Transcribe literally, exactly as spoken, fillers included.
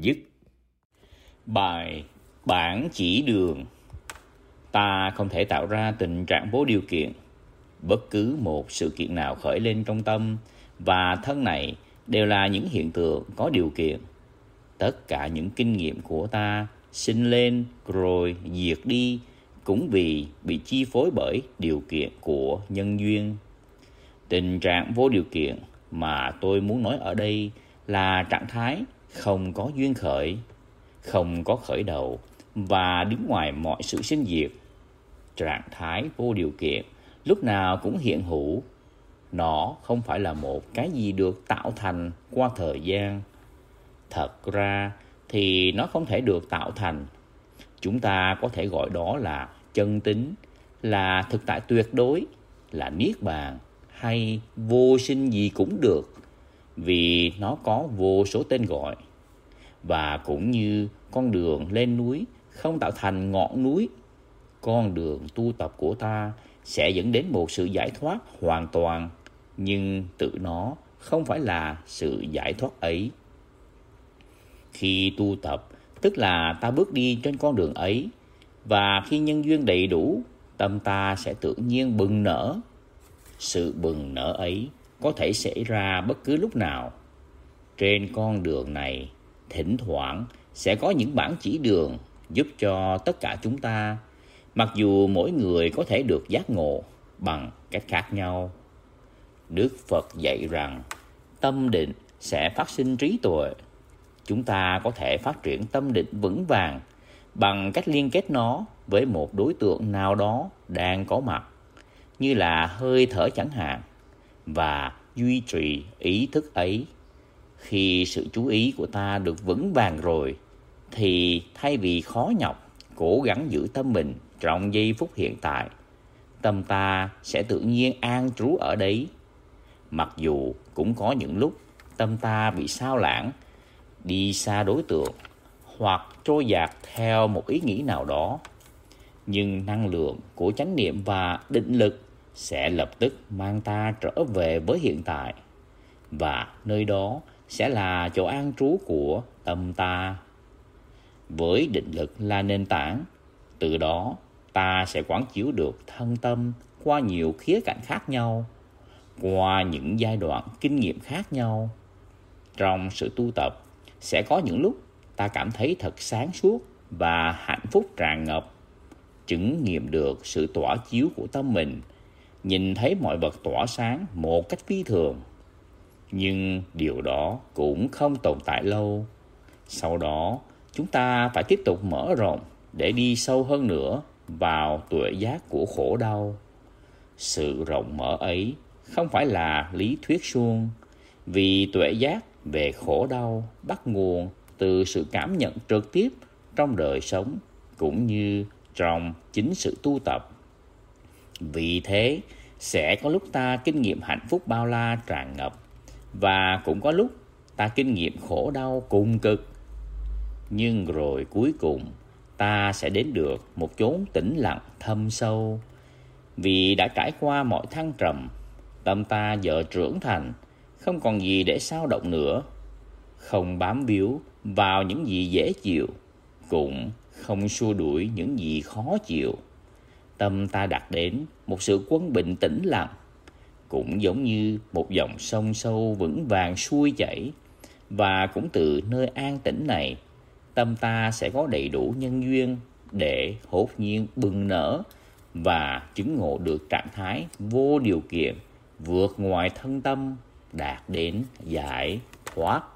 dứt. Bài bản chỉ đường. Ta không thể tạo ra tình trạng vô điều kiện. Bất cứ một sự kiện nào khởi lên trong tâm và thân này đều là những hiện tượng có điều kiện. Tất cả những kinh nghiệm của ta sinh lên rồi diệt đi cũng vì bị chi phối bởi điều kiện của nhân duyên. Tình trạng vô điều kiện mà tôi muốn nói ở đây là trạng thái không có duyên khởi, không có khởi đầu và đứng ngoài mọi sự sinh diệt. Trạng thái vô điều kiện lúc nào cũng hiện hữu. Nó không phải là một cái gì được tạo thành qua thời gian. Thật ra thì nó không thể được tạo thành. Chúng ta có thể gọi đó là chân tính, là thực tại tuyệt đối, là niết bàn hay vô sinh gì cũng được, vì nó có vô số tên gọi. Và cũng như con đường lên núi không tạo thành ngọn núi, con đường tu tập của ta sẽ dẫn đến một sự giải thoát hoàn toàn, nhưng tự nó không phải là sự giải thoát ấy. Khi tu tập, tức là ta bước đi trên con đường ấy, và khi nhân duyên đầy đủ, tâm ta sẽ tự nhiên bừng nở. Sự bừng nở ấy có thể xảy ra bất cứ lúc nào. Trên con đường này, thỉnh thoảng sẽ có những bản chỉ đường giúp cho tất cả chúng ta, mặc dù mỗi người có thể được giác ngộ bằng cách khác nhau. Đức Phật dạy rằng tâm định sẽ phát sinh trí tuệ. Chúng ta có thể phát triển tâm định vững vàng bằng cách liên kết nó với một đối tượng nào đó đang có mặt, như là hơi thở chẳng hạn, và duy trì ý thức ấy. Khi sự chú ý của ta được vững vàng rồi, thì thay vì khó nhọc cố gắng giữ tâm mình trong giây phút hiện tại, tâm ta sẽ tự nhiên an trú ở đấy. Mặc dù cũng có những lúc tâm ta bị sao lãng, đi xa đối tượng hoặc trôi dạt theo một ý nghĩ nào đó, nhưng năng lượng của chánh niệm và định lực sẽ lập tức mang ta trở về với hiện tại, và nơi đó sẽ là chỗ an trú của tâm ta. Với định lực là nền tảng, từ đó ta sẽ quán chiếu được thân tâm qua nhiều khía cạnh khác nhau, qua những giai đoạn kinh nghiệm khác nhau. Trong sự tu tập, sẽ có những lúc ta cảm thấy thật sáng suốt và hạnh phúc tràn ngập, chứng nghiệm được sự tỏa chiếu của tâm mình, nhìn thấy mọi vật tỏa sáng một cách phi thường. Nhưng điều đó cũng không tồn tại lâu. Sau đó, chúng ta phải tiếp tục mở rộng để đi sâu hơn nữa vào tuệ giác của khổ đau. Sự rộng mở ấy không phải là lý thuyết suông, vì tuệ giác về khổ đau bắt nguồn từ sự cảm nhận trực tiếp trong đời sống cũng như trong chính sự tu tập. Vì thế, sẽ có lúc ta kinh nghiệm hạnh phúc bao la tràn ngập, và cũng có lúc ta kinh nghiệm khổ đau cùng cực. Nhưng rồi cuối cùng, ta sẽ đến được một chốn tĩnh lặng thâm sâu. Vì đã trải qua mọi thăng trầm, tâm ta giờ trưởng thành, không còn gì để xao động nữa, không bám víu vào những gì dễ chịu, cũng không xua đuổi những gì khó chịu. Tâm ta đạt đến một sự quân bình tĩnh lặng, cũng giống như một dòng sông sâu vững vàng xuôi chảy. Và cũng từ nơi an tĩnh này, tâm ta sẽ có đầy đủ nhân duyên để hốt nhiên bừng nở và chứng ngộ được trạng thái vô điều kiện vượt ngoài thân tâm, đạt đến giải thoát.